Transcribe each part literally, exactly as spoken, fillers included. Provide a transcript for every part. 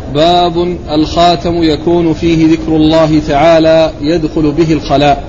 باب الخاتم يكون فيه ذكر الله تعالى يدخل به الخلاء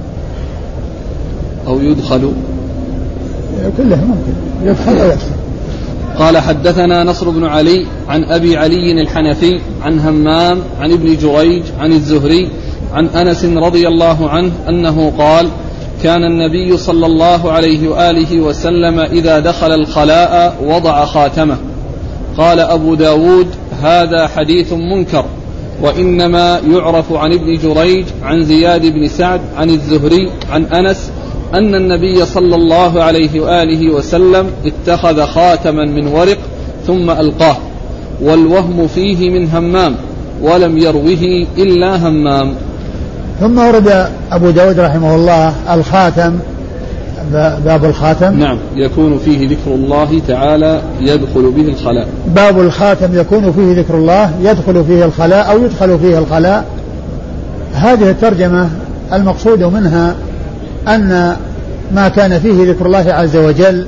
أو يدخل كله ممكن يدخل أو يدخل. قال حدثنا نصر بن علي عن أبي علي الحنفي عن همام عن ابن جريج عن الزهري عن أنس رضي الله عنه أنه قال كان النبي صلى الله عليه وآله وسلم إذا دخل الخلاء وضع خاتمه. قال أبو داود هذا حديث منكر، وإنما يعرف عن ابن جريج عن زياد بن سعد عن الزهري عن أنس أن النبي صلى الله عليه وآله وسلم اتخذ خاتما من ورق ثم ألقاه، والوهم فيه من همام ولم يروه إلا همام. ثم ورد أبو داود رحمه الله الخاتم، باب الخاتم. نعم، يكون فيه ذكر الله تعالى يدخل به الخلاء. باب الخاتم يكون فيه ذكر الله يدخل فيه الخلاء أو يدخل فيه الخلاء. هذه الترجمة المقصود منها أن ما كان فيه ذكر الله عز وجل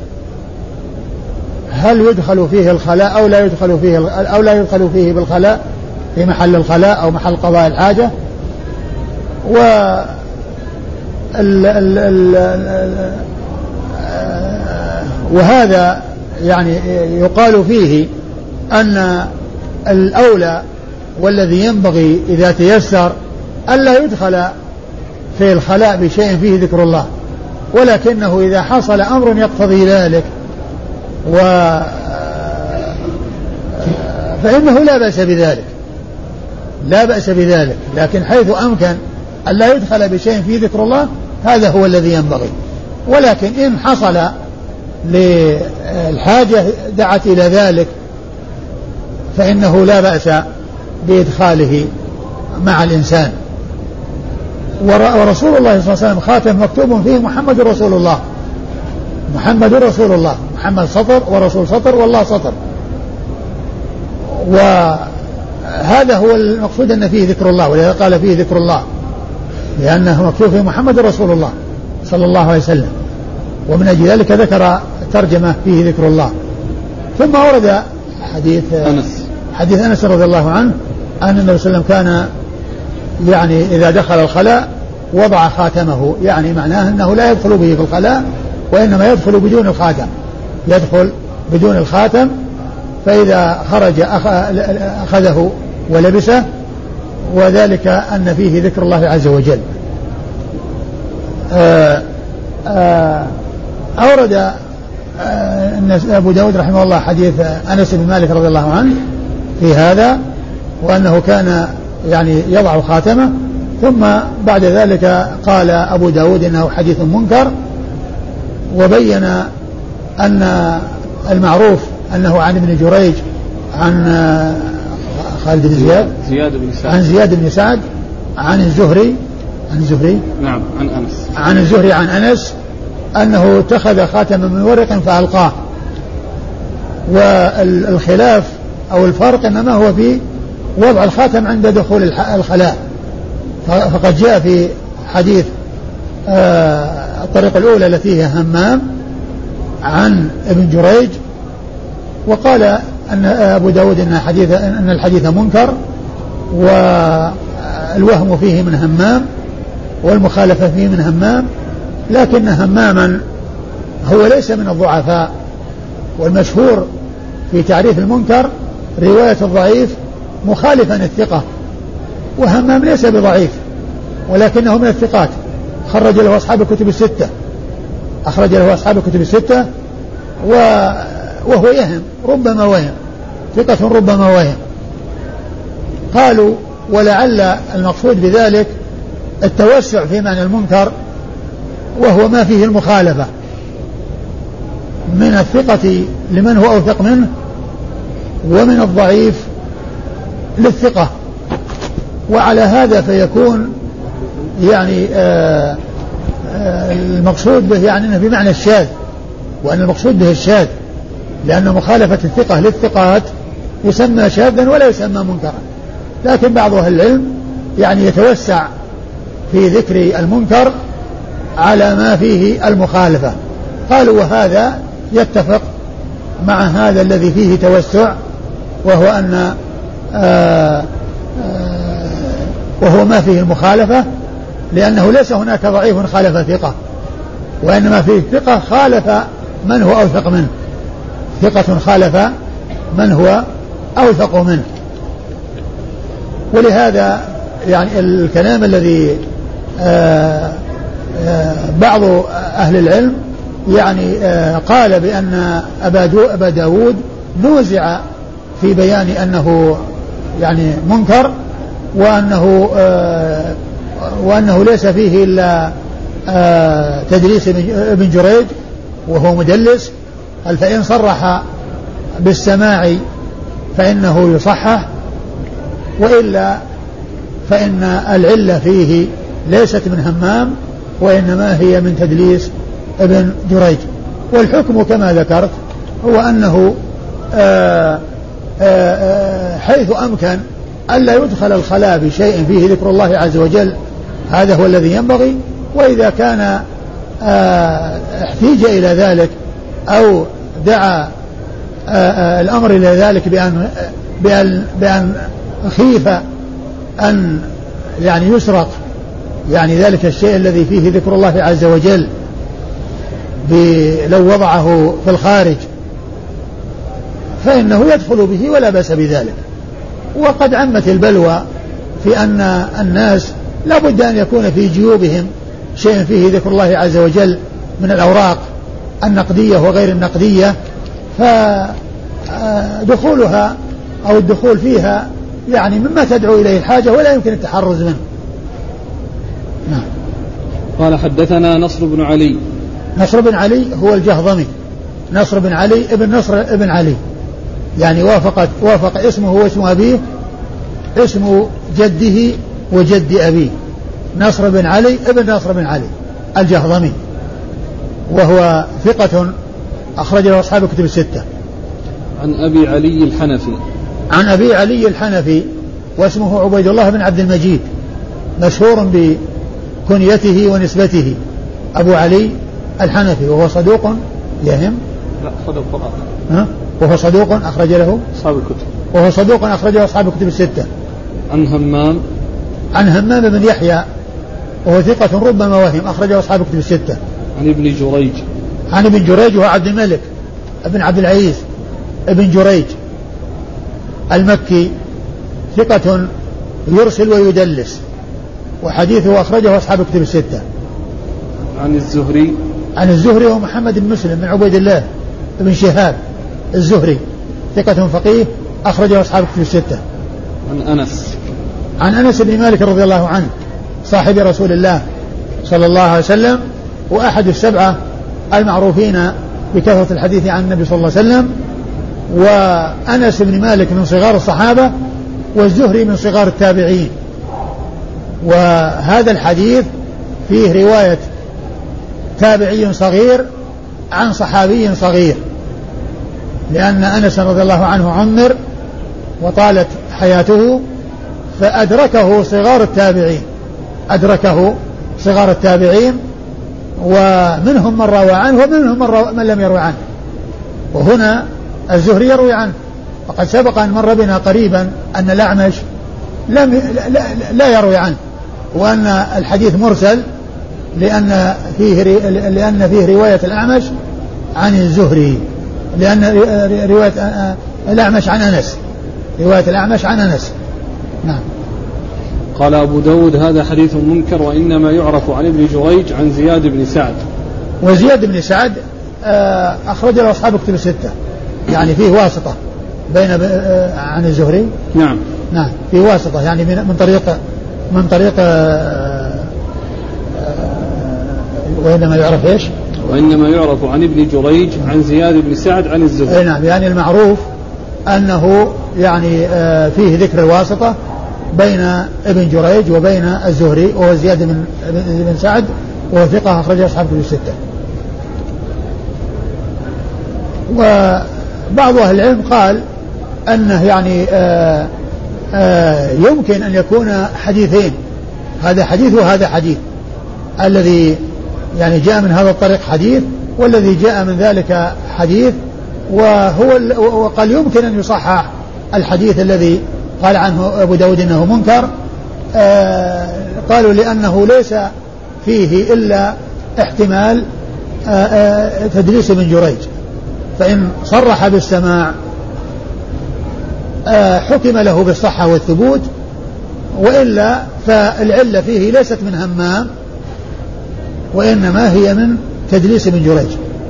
هل يدخل فيه الخلاء أو لا يدخل فيه أو لا يدخل فيه بالخلاء في محل الخلاء أو محل قضاء الحاجة. و ال ال ال ال وهذا يعني يقال فيه أن الأولى والذي ينبغي إذا تيسر ألا يدخل في الخلاء بشيء فيه ذكر الله، ولكنه إذا حصل أمر يقتضي ذلك و فإنه لا بأس بذلك لا بأس بذلك لكن حيث أمكن ألا يدخل بشيء فيه ذكر الله هذا هو الذي ينبغي. ولكن إن حصل للحاجة دعت إلى ذلك فإنه لا بأس بإدخاله مع الإنسان. ورسول الله صلى الله عليه وسلم خاتم مكتوب فيه محمد رسول الله، محمد رسول الله، محمد سطر ورسول سطر والله سطر. وهذا هو المقصود أن فيه ذكر الله، ولذا قال فيه ذكر الله لأنه مكتوب فيه محمد رسول الله صلى الله عليه وسلم، ومن أجل ذلك ذكر ترجمة فيه ذكر الله. ثم ورد حديث أنس حديث أنس رضي الله عنه أن النبي صلى الله عليه وسلم كان يعني إذا دخل الخلاء وضع خاتمه، يعني معناه أنه لا يدخل به في الخلاء وإنما يدخل بدون الخاتم، يدخل بدون الخاتم، فإذا خرج أخذه ولبسه، وذلك أن فيه ذكر الله عز وجل. آآ آآ أورد أبو داود رحمه الله حديث أنس بن مالك رضي الله عنه في هذا، وأنه كان يعني يضع خاتمه. ثم بعد ذلك قال أبو داود إنه حديث منكر، وبين أن المعروف أنه عن ابن جريج عن خالد بن زياد زياد بن سعد عن زياد بن سعد عن الزهري عن الزهري نعم عن أنس عن الزهري عن أنس أنه اتخذ خاتما من ورق فألقاه. والخلاف أو الفرق إنما هو في وضع الخاتم عند دخول الخلاء، فقد جاء في حديث الطريقة الأولى التي هي همام عن ابن جريج، وقال أن أبو داود إن, حديث أن الحديث منكر والوهم فيه من همام والمخالفة فيه من همام، لكن هماما هو ليس من الضعفاء، والمشهور في تعريف المنكر رواية الضعيف مخالفا الثقة، وهمام ليس بضعيف ولكنه من الثقات، خرج له أصحاب الكتب الستة أخرج له أصحاب الكتب الستة وهو يهم ربما وهم ثقة ربما وهم. قالوا ولعل المقصود بذلك التوسع في معنى المنكر، وهو ما فيه المخالفة من الثقة لمن هو أوثق منه ومن الضعيف للثقة. وعلى هذا فيكون يعني آآ آآ المقصود به يعني أنه بمعنى الشاذ، وأن المقصود به الشاذ، لأن مخالفة الثقة للثقات يسمى شاذا ولا يسمى منكرا. لكن بعض أهل العلم يعني يتوسع في ذكر المنكر على ما فيه المخالفة، قالوا وهذا يتفق مع هذا الذي فيه توسع، وهو أن آآ آآ وهو ما فيه المخالفة، لأنه ليس هناك ضعيف خالف ثقة، وإنما فيه ثقة خالف من هو أوثق منه، ثقة خالف من هو أوثق منه. ولهذا يعني الكلام الذي آآ آآ بعض أهل العلم يعني قال بأن أبا داود نوزع في بيان أنه يعني منكر، وأنه وأنه ليس فيه إلا تدليس ابن جريج وهو مدلس، قال فإن صرح بالسماع فإنه يصحح، وإلا فإن العلة فيه ليست من همام وإنما هي من تدليس ابن جريج. والحكم كما ذكرت هو أنه آآ آآ حيث أمكن ألا يدخل الخلاء بشيء فيه ذكر الله عز وجل هذا هو الذي ينبغي، وإذا كان احتيج إلى ذلك أو دعا الأمر إلى ذلك بأن, بأن, بأن خيف أن يعني يسرق يعني ذلك الشيء الذي فيه ذكر الله عز وجل لو وضعه في الخارج فإنه يدخل به ولا بأس بذلك. وقد عمت البلوى في أن الناس لا بد أن يكون في جيوبهم شيء فيه ذكر الله عز وجل من الأوراق النقدية وغير النقدية، فدخولها أو الدخول فيها يعني مما تدعو إليه الحاجة ولا يمكن التحرز منه. نعم. قال حدثنا نصر بن علي. نصر بن علي هو الجهضمي، نصر بن علي ابن نصر ابن علي، يعني وافقت وافق اسمه واسم أبيه اسم جده وجد أبيه، نصر بن علي ابن نصر بن علي الجهضمي، وهو ثقة أخرج له أصحاب الكتب الستة. عن أبي علي الحنفي. عن أبي علي الحنفي واسمه عبيد الله بن عبد المجيد، مشهور بكنيته ونسبته أبو علي الحنفي، وهو صدوق يهم. لا صدوق فقط. ها؟ وهو صدوق أخرج له أصحاب الكتب. وهو صدوق أخرج له أصحاب الكتب الستة. عن همام. عن همام بن يحيى وهو ثقة ربما وهم، أخرجه أصحاب الكتب الستة. عن ابن جريج. عن ابن جريج وهو عبد الملك ابن عبد العزيز ابن جريج المكي، ثقة يرسل ويدلس، وحديثه أخرجه أصحاب الكتب الستة. عن الزهري. عن الزهري هو محمد بن مسلم بن عبيد الله بن شهاب الزهري، ثقة فقيه أخرجه أصحاب الكتب الستة. عن أنس. عن أنس بن مالك رضي الله عنه صاحب رسول الله صلى الله عليه وسلم، وأحد السبعة المعروفين بكثرة الحديث عن النبي صلى الله عليه وسلم. وأنس بن مالك من صغار الصحابة، والزهري من صغار التابعين. وهذا الحديث فيه رواية تابعي صغير عن صحابي صغير، لأن أنس رضي الله عنه عمر وطالت حياته فأدركه صغار التابعين، أدركه صغار التابعين، ومنهم من روى عنه ومنهم من, رو... من لم يروي عنه. وهنا الزهري يروي عنه، وقد سبق أن مر بنا قريبا أن الأعمش لم لا, لا يروي عنه، وأن الحديث مرسل لأن فيه لأن فيه رواية الأعمش عن الزهري، لأن رواية الأعمش عن أنس، رواية الأعمش عن أنس. نعم. قال أبو داود هذا حديث منكر وإنما يعرف عن ابن جريج عن زياد بن سعد. وزياد بن سعد أخرج له أصحاب الكتب الستة، يعني فيه واسطة بين عن الزهري. نعم. نعم فيه واسطة يعني من طريق من طريق وإنما يعرف إيش؟ وإنما يعرف عن ابن جريج عن زياد بن سعد عن الزهري. نعم، يعني المعروف أنه يعني فيه ذكر الواسطة بين ابن جريج وبين الزهري، وهو زياد بن, بن سعد، وهو ثقة أخرجه أصحاب الكتب الستة. وبعض أهل العلم قال أنه يعني آآ آآ يمكن أن يكون حديثين، هذا حديث وهذا حديث، الذي يعني جاء من هذا الطريق حديث والذي جاء من ذلك حديث، وهو وقال يمكن أن يصحح الحديث الذي قال عنه أبو داود إنه منكر. آه قالوا لأنه ليس فيه إلا احتمال آه آه تدليس ابن جريج، فإن صرح بالسماع آه حكم له بالصحة والثبوت، وإلا فالعلة فيه ليست من همام وإنما هي من تدليس ابن جريج.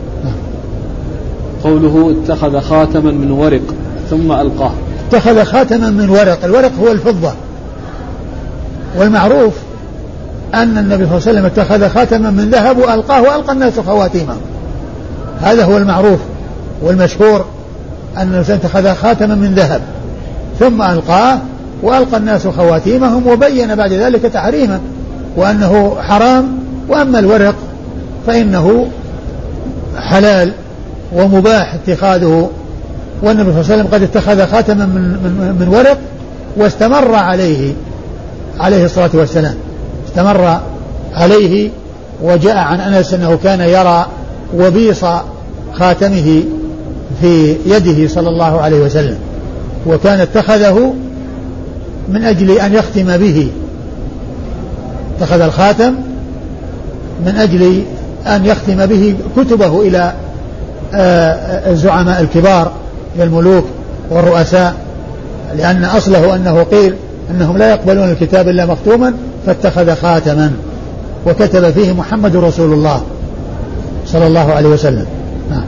قوله اتخذ خاتما من ورق ثم ألقاه. اتخذ خاتما من ورق، الورق هو الفضة، والمعروف أن النبي صلى الله عليه وسلم اتخذ خاتما من ذهب وألقاه وألقى الناس خواتيمه، هذا هو المعروف والمشهور أن النبي اتخذ خاتما من ذهب ثم ألقاه وألقى الناس خواتيمهم، وبين بعد ذلك تحريمه وأنه حرام. وأما الورق فإنه حلال ومباح اتخاذه، والنبي صلى الله عليه وسلم قد اتخذ خاتما من, من, من ورق واستمر عليه عليه الصلاة والسلام، استمر عليه. وجاء عن أنس أنه كان يرى وبيص خاتمه في يده صلى الله عليه وسلم، وكان اتخذه من أجل أن يختم به، اتخذ الخاتم من أجل أن يختم به كتبه إلى الزعماء الكبار للملوك والرؤساء، لأن أصله أنه قيل أنهم لا يقبلون الكتاب إلا مختوما، فاتخذ خاتما وكتب فيه محمد رسول الله صلى الله عليه وسلم. نعم.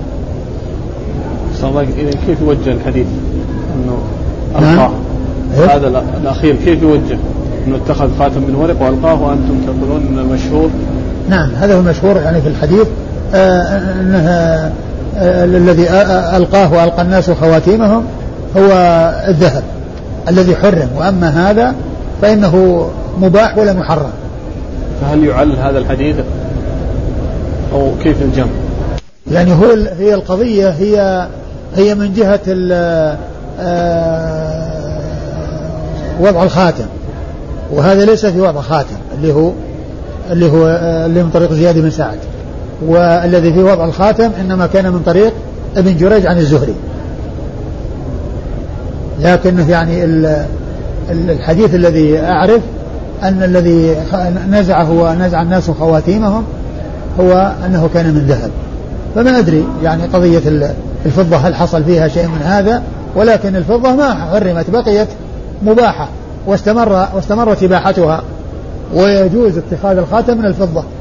كيف يوجه الحديث أنه ألقاه؟ نعم. هذا الأخير كيف يوجه أنه اتخذ خاتم من ورق وألقاه وأنتم تقولون أنه المشهور؟ نعم هذا هو المشهور يعني في الحديث، آه أنه آه الذي ألقاه وألقى الناس خواتيمهم هو الذهب الذي حرم، وأما هذا فإنه مباح ولا محرم. فهل يعل هذا الحديث أو كيف الجمع؟ يعني هو هي القضية هي هي من جهة وضع الخاتم، وهذا ليس في وضع خاتم اللي هو اللي هو اللي من طريق زياد بن سعد، والذي في وضع الخاتم إنما كان من طريق ابن جريج عن الزهري. لكن يعني الحديث الذي أعرف أن الذي نزعه ونزع الناس خواتيمهم هو أنه كان من ذهب، فما أدري يعني قضية الفضة هل حصل فيها شيء من هذا، ولكن الفضة ما حرمت، بقيت مباحة واستمر واستمرت إباحتها، ويجوز اتخاذ الخاتم من الفضة.